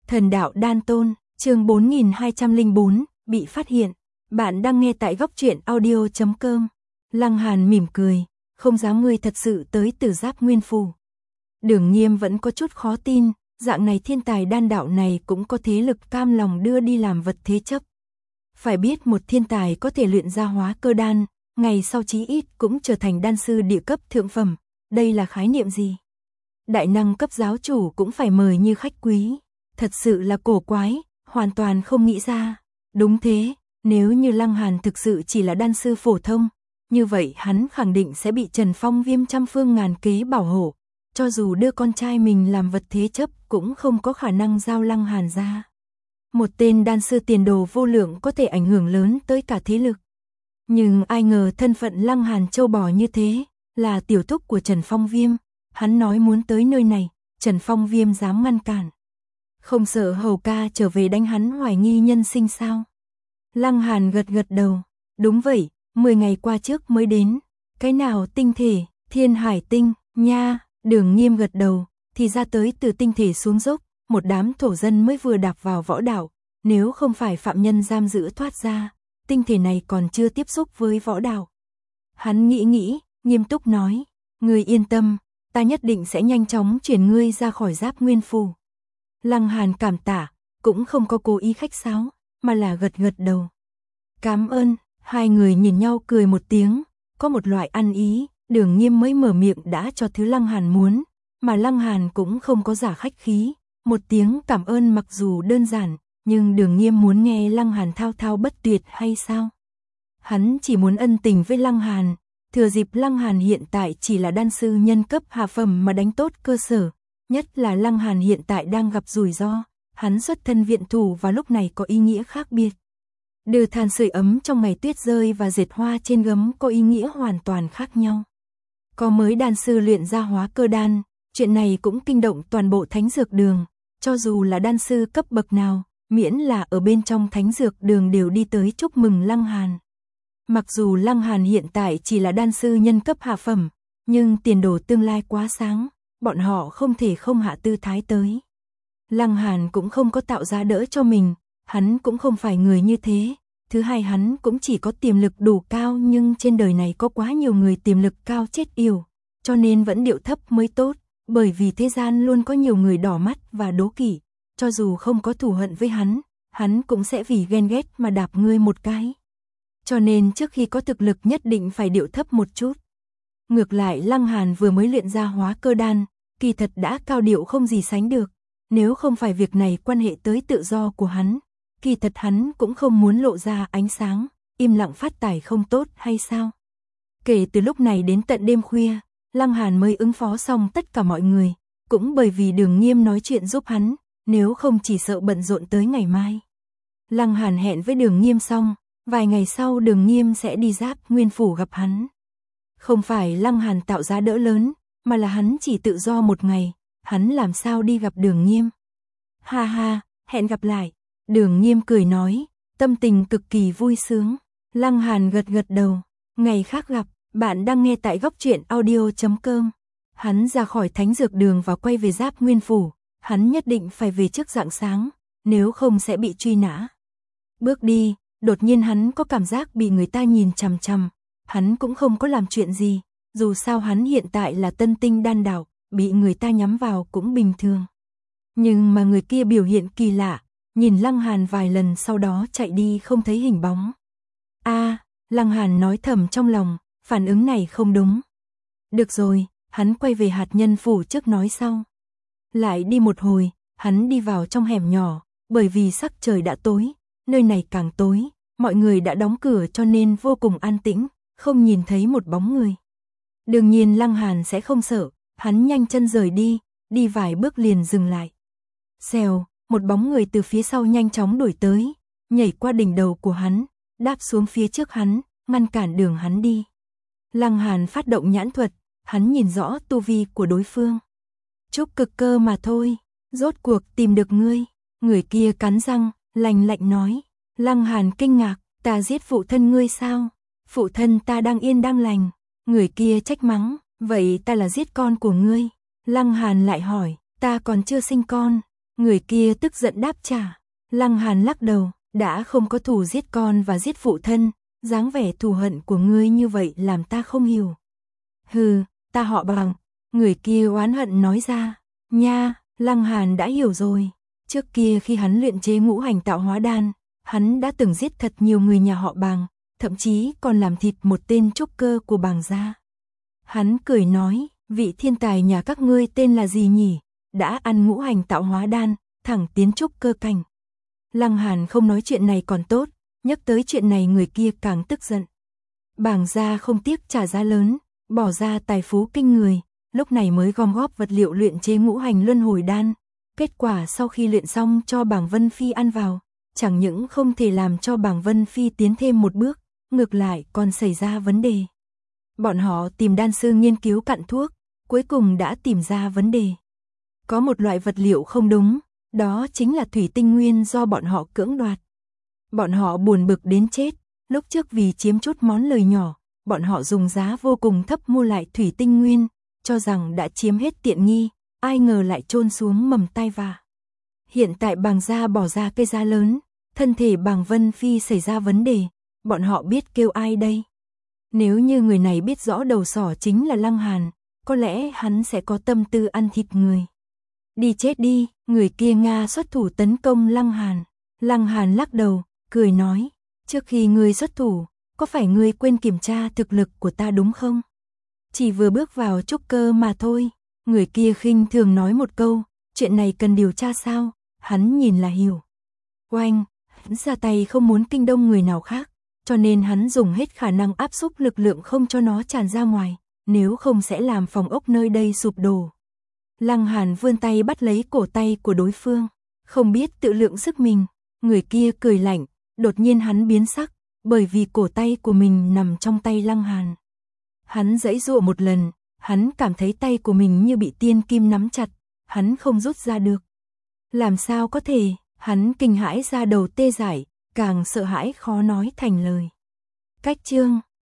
Thần đạo đan tôn, chương 4204, bị phát hiện. Bạn đang nghe tại góc truyện audio.com. Lăng Hàn mỉm cười, không dám ngươi thật sự tới từ Giáp Nguyên Phủ. Đường Nghiêm vẫn có chút khó tin, dạng này thiên tài đan đạo này cũng có thế lực cam lòng đưa đi làm vật thế chấp. Phải biết một thiên tài có thể luyện ra hóa cơ đan, ngày sau chí ít cũng trở thành đan sư địa cấp thượng phẩm, đây là khái niệm gì? Đại năng cấp giáo chủ cũng phải mời như khách quý, thật sự là cổ quái, hoàn toàn không nghĩ ra. Đúng thế, nếu như Lăng Hàn thực sự chỉ là đan sư phổ thông, như vậy hắn khẳng định sẽ bị Trần Phong Viêm trăm phương ngàn kế bảo hộ, cho dù đưa con trai mình làm vật thế chấp cũng không có khả năng giao Lăng Hàn ra. Một tên đan sư tiền đồ vô lượng có thể ảnh hưởng lớn tới cả thế lực. Nhưng ai ngờ thân phận Lăng Hàn châu bò như thế, là tiểu thúc của Trần Phong Viêm, hắn nói muốn tới nơi này, Trần Phong Viêm dám ngăn cản. Không sợ hầu ca trở về đánh hắn hoài nghi nhân sinh sao? Lăng Hàn gật gật đầu, đúng vậy, 10 ngày qua trước mới đến, cái nào tinh thể, Thiên Hải tinh, nha, Đường Nghiêm gật đầu, thì ra tới từ tinh thể xuống dốc, một đám thổ dân mới vừa đạp vào võ đạo, nếu không phải phạm nhân giam giữ thoát ra, tinh thể này còn chưa tiếp xúc với võ đạo. Hắn nghĩ, nghiêm túc nói, ngươi yên tâm, ta nhất định sẽ nhanh chóng chuyển ngươi ra khỏi Giáp Nguyên Phủ. Lăng Hàn cảm tạ, cũng không có cố ý khách sáo, mà là gật gật đầu. Cảm ơn, hai người nhìn nhau cười một tiếng, có một loại ăn ý, Đường Nghiêm mới mở miệng đã cho thứ Lăng Hàn muốn, mà Lăng Hàn cũng không có giả khách khí, một tiếng cảm ơn mặc dù đơn giản, nhưng Đường Nghiêm muốn nghe Lăng Hàn thao thao bất tuyệt hay sao? Hắn chỉ muốn ân tình với Lăng Hàn, thừa dịp Lăng Hàn hiện tại chỉ là đan sư nhân cấp hạ phẩm mà đánh tốt cơ sở, nhất là Lăng Hàn hiện tại đang gặp rủi ro, hắn xuất thân viện thủ và lúc này có ý nghĩa khác biệt. Đưa than sưởi ấm trong ngày tuyết rơi và dệt hoa trên gấm có ý nghĩa hoàn toàn khác nhau. Có mới đan sư luyện ra hóa cơ đan, chuyện này cũng kinh động toàn bộ Thánh Dược Đường, cho dù là đan sư cấp bậc nào, miễn là ở bên trong Thánh Dược Đường đều đi tới chúc mừng Lăng Hàn. Mặc dù Lăng Hàn hiện tại chỉ là đan sư nhân cấp hạ phẩm, nhưng tiền đồ tương lai quá sáng, bọn họ không thể không hạ tư thái tới. Lăng Hàn cũng không có tạo giá đỡ cho mình, hắn cũng không phải người như thế. Thứ hai hắn cũng chỉ có tiềm lực đủ cao, nhưng trên đời này có quá nhiều người tiềm lực cao chết yểu, cho nên vẫn điệu thấp mới tốt, bởi vì thế gian luôn có nhiều người đỏ mắt và đố kỵ, cho dù không có thù hận với hắn cũng sẽ vì ghen ghét mà đạp ngươi một cái. Cho nên trước khi có thực lực nhất định phải điệu thấp một chút. Ngược lại Lăng Hàn vừa mới luyện ra hóa cơ đan, kỳ thật đã cao điệu không gì sánh được, nếu không phải việc này quan hệ tới tự do của hắn, kỳ thật hắn cũng không muốn lộ ra ánh sáng, im lặng phát tài không tốt hay sao? Kể từ lúc này đến tận đêm khuya, Lăng Hàn mới ứng phó xong tất cả mọi người, cũng bởi vì Đường Nghiêm nói chuyện giúp hắn, nếu không chỉ sợ bận rộn tới ngày mai. Lăng Hàn hẹn với Đường Nghiêm xong, vài ngày sau Đường Nghiêm sẽ đi Giáp Nguyên Phủ gặp hắn. Không phải Lăng Hàn tạo giá đỡ lớn, mà là hắn chỉ tự do một ngày, hắn làm sao đi gặp Đường Nghiêm. Ha ha, hẹn gặp lại. Đường Nghiêm cười nói, tâm tình cực kỳ vui sướng. Lăng Hàn gật gật đầu, ngày khác gặp. Bạn đang nghe tại góc truyện audio.com. Hắn ra khỏi Thánh Dược Đường và quay về Giáp Nguyên Phủ, hắn nhất định phải về trước rạng sáng, nếu không sẽ bị truy nã. Bước đi, đột nhiên hắn có cảm giác bị người ta nhìn chằm chằm, hắn cũng không có làm chuyện gì, dù sao hắn hiện tại là tân tinh đan đạo, bị người ta nhắm vào cũng bình thường. Nhưng mà người kia biểu hiện kỳ lạ, nhìn Lăng Hàn vài lần sau đó chạy đi không thấy hình bóng. Lăng Hàn nói thầm trong lòng, phản ứng này không đúng. Được rồi, hắn quay về hạt nhân phủ trước nói sau. Lại đi một hồi, hắn đi vào trong hẻm nhỏ, bởi vì sắc trời đã tối, nơi này càng tối, mọi người đã đóng cửa cho nên vô cùng an tĩnh, không nhìn thấy một bóng người. Đương nhiên Lăng Hàn sẽ không sợ, hắn nhanh chân rời đi, đi vài bước liền dừng lại. Xèo, một bóng người từ phía sau nhanh chóng đuổi tới, nhảy qua đỉnh đầu của hắn, đáp xuống phía trước hắn, ngăn cản đường hắn đi. Lăng Hàn phát động nhãn thuật, hắn nhìn rõ tu vi của đối phương. Chút cực cơ mà thôi, rốt cuộc tìm được ngươi. Người kia cắn răng, lạnh lạnh nói. Lăng Hàn kinh ngạc, ta giết phụ thân ngươi sao? Phụ thân ta đang yên đang lành. Người kia trách mắng, vậy ta là giết con của ngươi. Lăng Hàn lại hỏi, ta còn chưa sinh con, Người kia tức giận đáp trả. Lăng Hàn lắc đầu, đã không có thù giết con và giết phụ thân, dáng vẻ thù hận của ngươi như vậy làm ta không hiểu. Hừ, ta họ Bằng. Người kia oán hận nói ra. Nha, Lăng Hàn đã hiểu rồi. Trước kia khi hắn luyện chế ngũ hành tạo hóa đan, hắn đã từng giết thật nhiều người nhà họ Bàng, thậm chí còn làm thịt một tên trúc cơ của Bàng gia. Hắn cười nói, vị thiên tài nhà các ngươi tên là gì nhỉ? Đã ăn ngũ hành tạo hóa đan, thẳng tiến trúc cơ cảnh. Lăng Hàn không nói chuyện này còn tốt, nhắc tới chuyện này người kia càng tức giận. Bàng gia không tiếc trả giá lớn, bỏ ra tài phú kinh người, lúc này mới gom góp vật liệu luyện chế ngũ hành luân hồi đan. Kết quả sau khi luyện xong cho Bàng Vân Phi ăn vào, chẳng những không thể làm cho Bàng Vân Phi tiến thêm một bước, ngược lại còn xảy ra vấn đề. Bọn họ tìm đan sư nghiên cứu cặn thuốc, cuối cùng đã tìm ra vấn đề. Có một loại vật liệu không đúng, đó chính là thủy tinh nguyên do bọn họ cưỡng đoạt. Bọn họ buồn bực đến chết, lúc trước vì chiếm chút món lời nhỏ, bọn họ dùng giá vô cùng thấp mua lại thủy tinh nguyên, cho rằng đã chiếm hết tiện nghi, ai ngờ lại chôn xuống mầm tai vạ. Hiện tại Bàng gia bỏ ra cái giá lớn, thân thể Bàng Vân Phi xảy ra vấn đề, bọn họ biết kêu ai đây? Nếu như người này biết rõ đầu sỏ chính là Lăng Hàn, có lẽ hắn sẽ có tâm tư ăn thịt người. Đi chết đi, người kia Nga xuất thủ tấn công Lăng Hàn. Lăng Hàn lắc đầu, cười nói, trước khi ngươi xuất thủ, có phải ngươi quên kiểm tra thực lực của ta đúng không? Chỉ vừa bước vào trúc cơ mà thôi. Người kia khinh thường nói một câu, chuyện này cần điều tra sao? Hắn nhìn là hiểu. Oanh, hắn ra tay không muốn kinh động người nào khác, cho nên hắn dùng hết khả năng áp xúc lực lượng không cho nó tràn ra ngoài, nếu không sẽ làm phòng ốc nơi đây sụp đổ. Lăng Hàn vươn tay bắt lấy cổ tay của đối phương, không biết tự lượng sức mình. Người kia cười lạnh, đột nhiên hắn biến sắc, bởi vì cổ tay của mình nằm trong tay Lăng Hàn. Hắn giãy giụa một lần, hắn cảm thấy tay của mình như bị tiên kim nắm chặt, hắn không rút ra được. Làm sao có thể, hắn kinh hãi ra đầu tê dại, càng sợ hãi khó nói thành lời. Cách chương